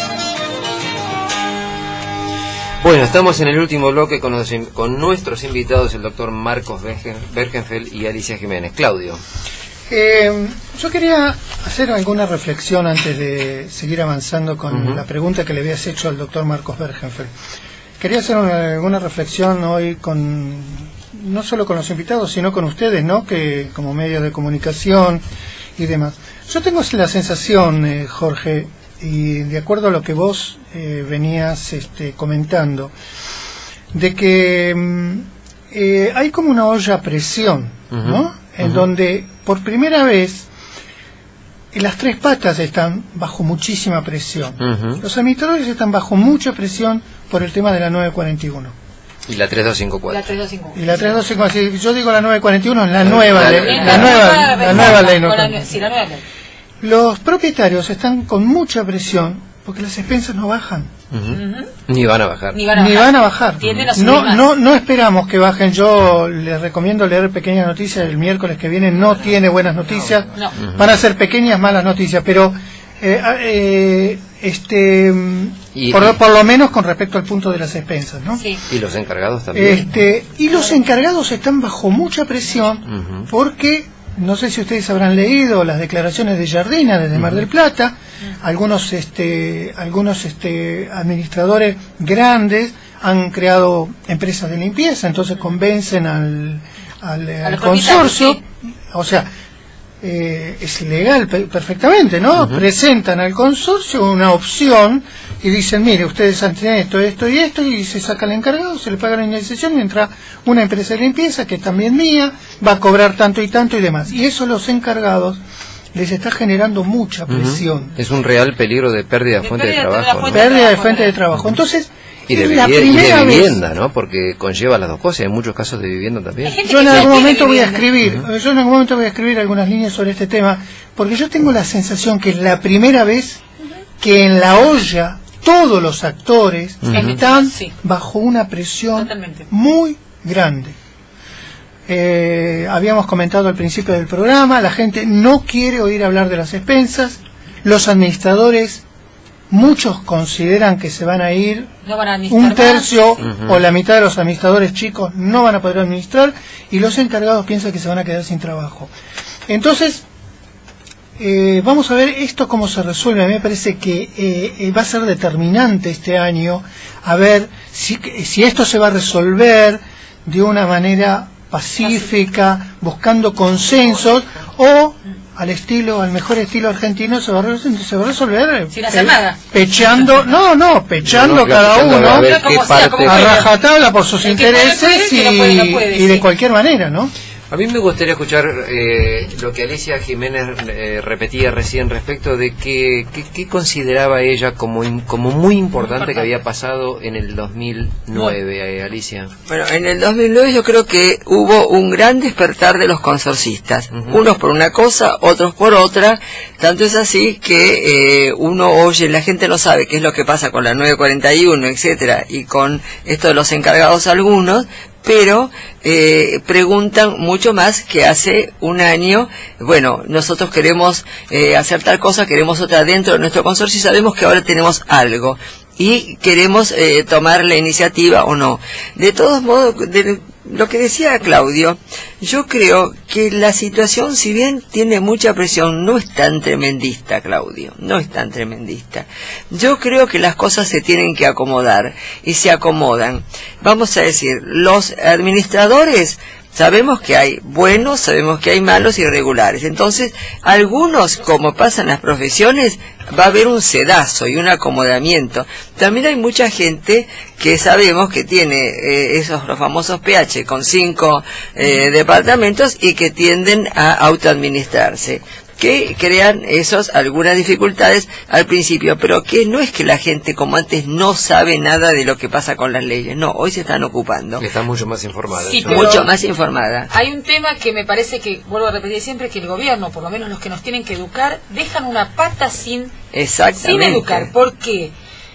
Bueno, estamos en el último bloque con, los, con nuestros invitados, el doctor Marcos Bergenfeld y Alicia Jiménez. Claudio. Eh, yo quería hacer alguna reflexión antes de seguir avanzando con uh-huh. la pregunta que le habías hecho al doctor Marcos Bergenfeld. Quería hacer una, alguna reflexión hoy con, no solo con los invitados, sino con ustedes, ¿no? Que como medios de comunicación y demás. Yo tengo la sensación, eh, Jorge, y de acuerdo a lo que vos eh, venías este, comentando, de que eh, hay como una olla a presión, uh-huh. ¿no? En uh-huh. donde por primera vez las tres patas están bajo muchísima presión. Uh-huh. Los administradores están bajo mucha presión por el tema de la nueve cuarenta y uno. Y la tres dos cinco cuatro. La tres dos cinco cuatro. Y la tres dos cinco cuatro. Yo digo la nueve cuarenta y uno, la nueva ley. La nueva, la nueva ley. No, sí, la nueva ley. Los propietarios están con mucha presión porque las expensas no bajan. Uh-huh. Uh-huh. Ni van a bajar. Ni van a Ni bajar. Van a bajar. No, no, no esperamos que bajen. Yo les recomiendo leer Pequeñas Noticias el miércoles que viene. No tiene buenas noticias. No. No. Uh-huh. Van a ser pequeñas malas noticias, pero eh, eh, este y, por, y, por lo menos con respecto al punto de las expensas, ¿no? Sí. Y los encargados también. Este y los encargados están bajo mucha presión uh-huh. porque no sé si ustedes habrán leído las declaraciones de Jardina desde Mar del Plata. Algunos este algunos este administradores grandes han creado empresas de limpieza, entonces convencen al al, al consorcio, sí. O sea, eh, es legal pe- perfectamente, ¿no? Uh-huh. Presentan al consorcio una opción y dicen, mire, ustedes tienen esto, esto y esto, y se saca el encargado, se le paga la indemnización, y entra una empresa de limpieza, que es también mía, va a cobrar tanto y tanto y demás. Y eso los encargados les está generando mucha presión. Uh-huh. Es un real peligro de pérdida de, de fuente de trabajo. ¿no? Pérdida de fuente de trabajo. Entonces, y de, la vivienda, primera y de vivienda, vez, ¿no? Porque conlleva las dos cosas, hay muchos casos de vivienda también. Yo en algún momento voy a escribir, uh-huh. yo en algún momento voy a escribir algunas líneas sobre este tema, porque yo tengo la sensación que es la primera vez que en la olla todos los actores uh-huh. están sí. bajo una presión Totalmente. muy grande. Eh, habíamos comentado al principio del programa, la gente no quiere oír hablar de las expensas, los administradores, muchos consideran que se van a ir, no van a un tercio uh-huh. o la mitad de los administradores chicos no van a poder administrar, y los encargados piensan que se van a quedar sin trabajo. Entonces, Eh, vamos a ver esto cómo se resuelve. A mí me parece que eh, va a ser determinante este año, a ver si, si esto se va a resolver de una manera pacífica, buscando consensos, o al estilo, al mejor estilo argentino, se va a, se va a resolver sin hacer nada, pechando, no, no, pechando no, cada uno a, ver qué parte a rajatabla por sus intereses puede, y, puede, no puede, y de sí. cualquier manera, ¿no? A mí me gustaría escuchar eh, lo que Alicia Jiménez eh, repetía recién respecto de que, que, que consideraba ella como in, como muy importante que había pasado en el dos mil nueve, eh, Alicia. Bueno, en el dos mil nueve yo creo que hubo un gran despertar de los consorcistas, uh-huh. unos por una cosa, otros por otra, tanto es así que eh, uno oye, la gente no sabe qué es lo que pasa con la nueve cuarenta y uno, etcétera, y con esto de los encargados algunos, pero eh, preguntan mucho más que hace un año. Bueno, nosotros queremos eh, hacer tal cosa, queremos otra dentro de nuestro consorcio, y sabemos que ahora tenemos algo y queremos eh, tomar la iniciativa o no. De todos modos, de lo que decía Claudio, yo creo que la situación, si bien tiene mucha presión, no es tan tremendista, Claudio, no es tan tremendista. Yo creo que las cosas se tienen que acomodar, y se acomodan. Vamos a decir, los administradores, sabemos que hay buenos, sabemos que hay malos y irregulares. Entonces, algunos, como pasa en las profesiones, va a haber un sedazo y un acomodamiento. También hay mucha gente que sabemos que tiene eh, esos los famosos P H con cinco eh, departamentos y que tienden a autoadministrarse, que crean esos algunas dificultades al principio, pero que no es que la gente como antes no sabe nada de lo que pasa con las leyes, no, hoy se están ocupando. Está mucho más informada. Sí, mucho más informada. Hay un tema que me parece que, vuelvo a repetir siempre, que el gobierno, por lo menos los que nos tienen que educar, dejan una pata sin, sin educar. ¿Por qué?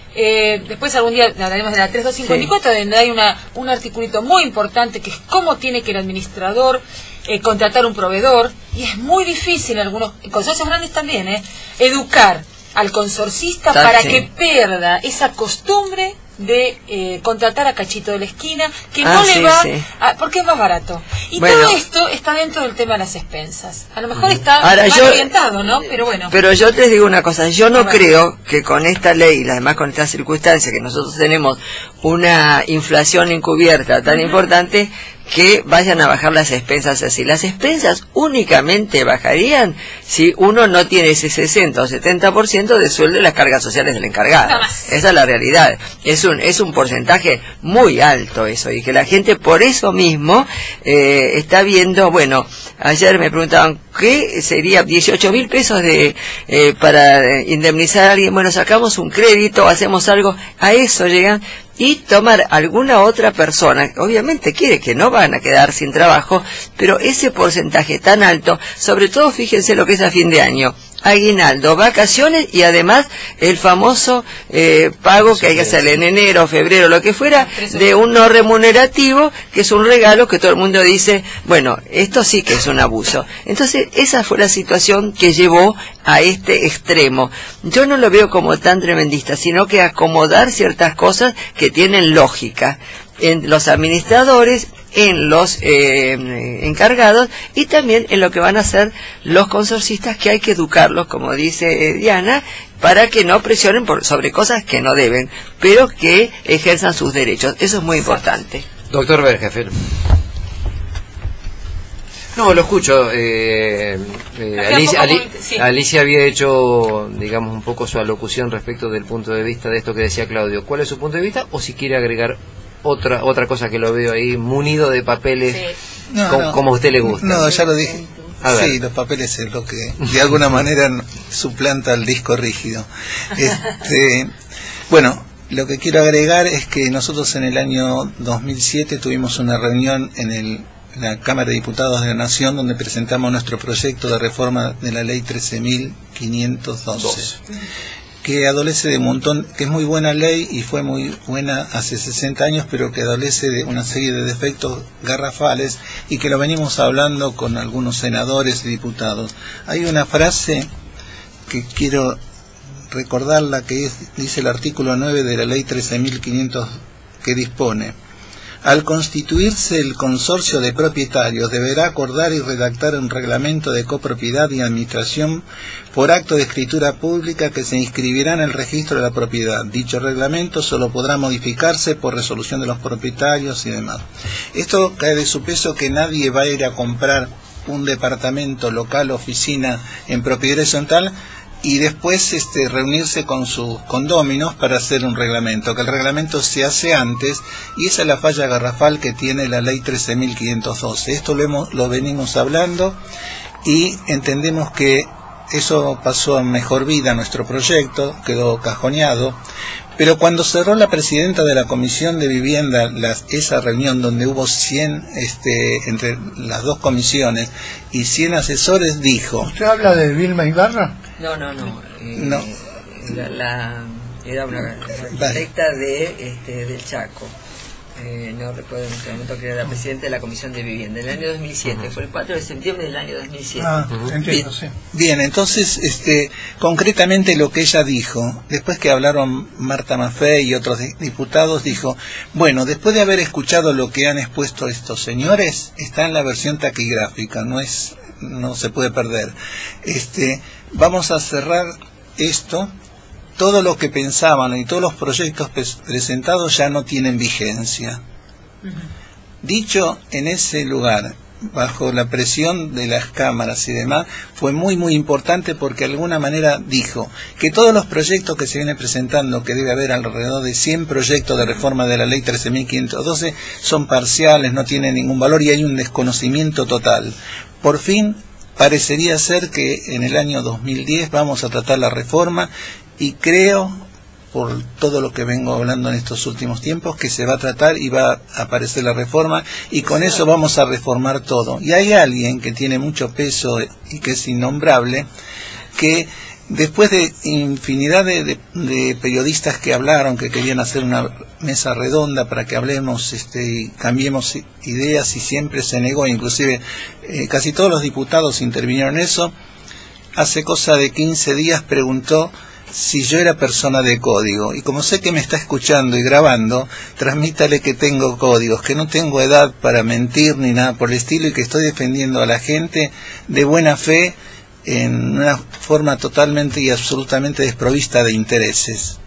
Eh, después algún día hablaremos de la tres dos cinco cuatro, sí. donde hay una, un articulito muy importante que es cómo tiene que el administrador eh, contratar un proveedor, y es muy difícil en algunos en consorcios grandes también eh, educar al consorcista Está para bien. que pierda esa costumbre de eh, contratar a Cachito de la esquina, que ah, no le sí, va sí. A, porque es más barato. Y bueno, todo esto está dentro del tema de las expensas. A lo mejor está Ahora, mal yo, orientado, ¿no? Pero bueno. Pero yo les digo una cosa, yo no creo que con esta ley, y además con estas circunstancias que nosotros tenemos una inflación encubierta tan uh-huh. importante, que vayan a bajar las expensas así. Las expensas únicamente bajarían si uno no tiene ese sesenta o setenta por ciento de sueldo de las cargas sociales del encargado. Esa es la realidad. Es un es un porcentaje muy alto eso, y que la gente por eso mismo eh, está viendo, bueno, ayer me preguntaban, ¿qué sería dieciocho mil pesos de eh, para indemnizar a alguien? Bueno, sacamos un crédito, hacemos algo, a eso llegan. Y tomar alguna otra persona, obviamente quiere que no van a quedar sin trabajo, pero ese porcentaje tan alto, sobre todo fíjense lo que es a fin de año, aguinaldo, vacaciones y además el famoso eh, pago que hay que hacer en enero, febrero, lo que fuera, de un no remunerativo, que es un regalo que todo el mundo dice, bueno, esto sí que es un abuso. Entonces, esa fue la situación que llevó a este extremo. Yo no lo veo como tan tremendista, sino que acomodar ciertas cosas que tienen lógica en los administradores, en los eh, encargados, y también en lo que van a hacer los consorcistas, que hay que educarlos, como dice Diana, para que no presionen por, sobre cosas que no deben, pero que ejerzan sus derechos. Eso es muy importante. Doctor Bergenfeld. No, lo escucho. Eh, eh, Alicia, Ali, sí. Alicia había hecho, digamos, un poco su alocución respecto del punto de vista de esto que decía Claudio. ¿Cuál es su punto de vista? O si quiere agregar otra otra cosa que lo veo ahí munido de papeles, sí. no, com, no, como a usted le gusta. No, ya lo dije. Sí, los papeles es lo que de alguna manera suplanta al disco rígido. Este, bueno, lo que quiero agregar es que nosotros en el año dos mil siete tuvimos una reunión en el en la Cámara de Diputados de la Nación donde presentamos nuestro proyecto de reforma de la ley trece mil quinientos doce, que adolece de un montón, que es muy buena ley y fue muy buena hace sesenta años, pero que adolece de una serie de defectos garrafales y que lo venimos hablando con algunos senadores y diputados. Hay una frase que quiero recordarla, que es, dice el artículo nueve de la ley trece mil quinientos, que dispone: al constituirse el consorcio de propietarios, deberá acordar y redactar un reglamento de copropiedad y administración por acto de escritura pública que se inscribirá en el registro de la propiedad. Dicho reglamento solo podrá modificarse por resolución de los propietarios y demás. Esto cae de su peso, que nadie va a ir a comprar un departamento, local, oficina en propiedad horizontal y después este, reunirse con sus condóminos para hacer un reglamento, que el reglamento se hace antes, y esa es la falla garrafal que tiene la ley trece mil quinientos doce. Esto lo, hemos, lo venimos hablando y entendemos que eso pasó a mejor vida nuestro proyecto, quedó cajoneado, pero cuando cerró la presidenta de la Comisión de Vivienda las, esa reunión donde hubo cien, este, entre las dos comisiones y cien asesores, dijo... ¿Usted habla de Vilma Ibarra? No, no, no. Eh, no. La, la, era una arquitecta de, este, del Chaco. Eh, no recuerdo en este momento, que era la presidenta de la Comisión de Vivienda, en el año dos mil siete, uh-huh. Fue el cuatro de septiembre del año dos mil siete. Ah, uh-huh. Entiendo, sí. Bien, entonces, este, concretamente lo que ella dijo, después que hablaron Marta Maffei y otros diputados, dijo, bueno, después de haber escuchado lo que han expuesto estos señores, está en la versión taquigráfica, no es, no se puede perder. Este, vamos a cerrar esto. Todo lo que pensaban y todos los proyectos presentados ya no tienen vigencia. Uh-huh. Dicho en ese lugar, bajo la presión de las cámaras y demás, fue muy muy importante, porque de alguna manera dijo que todos los proyectos que se vienen presentando, que debe haber alrededor de cien proyectos de reforma de la ley trece mil quinientos doce, son parciales, no tienen ningún valor y hay un desconocimiento total. Por fin parecería ser que en el año dos mil diez vamos a tratar la reforma, y creo, por todo lo que vengo hablando en estos últimos tiempos, que se va a tratar y va a aparecer la reforma, y con eso vamos a reformar todo. Y hay alguien que tiene mucho peso y que es innombrable, que después de infinidad de, de, de periodistas que hablaron, que querían hacer una mesa redonda para que hablemos este, y cambiemos ideas, y siempre se negó, inclusive eh, casi todos los diputados intervinieron en eso, hace cosa de quince días preguntó si yo era persona de código, y como sé que me está escuchando y grabando, transmítale que tengo códigos, que no tengo edad para mentir ni nada por el estilo, y que estoy defendiendo a la gente de buena fe en una forma totalmente y absolutamente desprovista de intereses.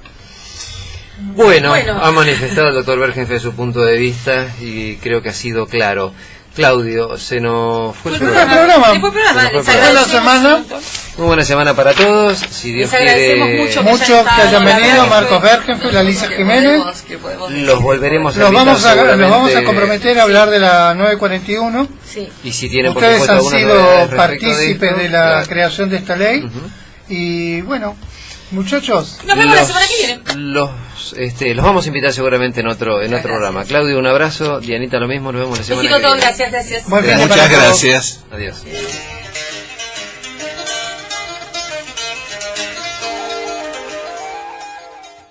Bueno, bueno, ha manifestado el doctor Bergenfe su punto de vista y creo que ha sido claro. Claudio, se nos fue el programa. programa. Después programa. Les la semana. Muy buena semana para todos. Si Dios quiere, mucho, mucho que hayan venido. Marcos Bergenfe, Alicia Jiménez. Los volveremos a los vamos a, los vamos a comprometer a hablar de la nueve cuarenta y uno. Sí. Y si tienen, ustedes por han sido partícipes de, de la claro. creación de esta ley. Uh-huh. Y bueno, muchachos, nos vemos la semana que viene. Los, este, los vamos a invitar seguramente en otro en otro programa. Claudio, un abrazo. Dianita, lo mismo. Nos vemos la semana Besito que viene. Gracias, gracias. Muchas gracias. Adiós.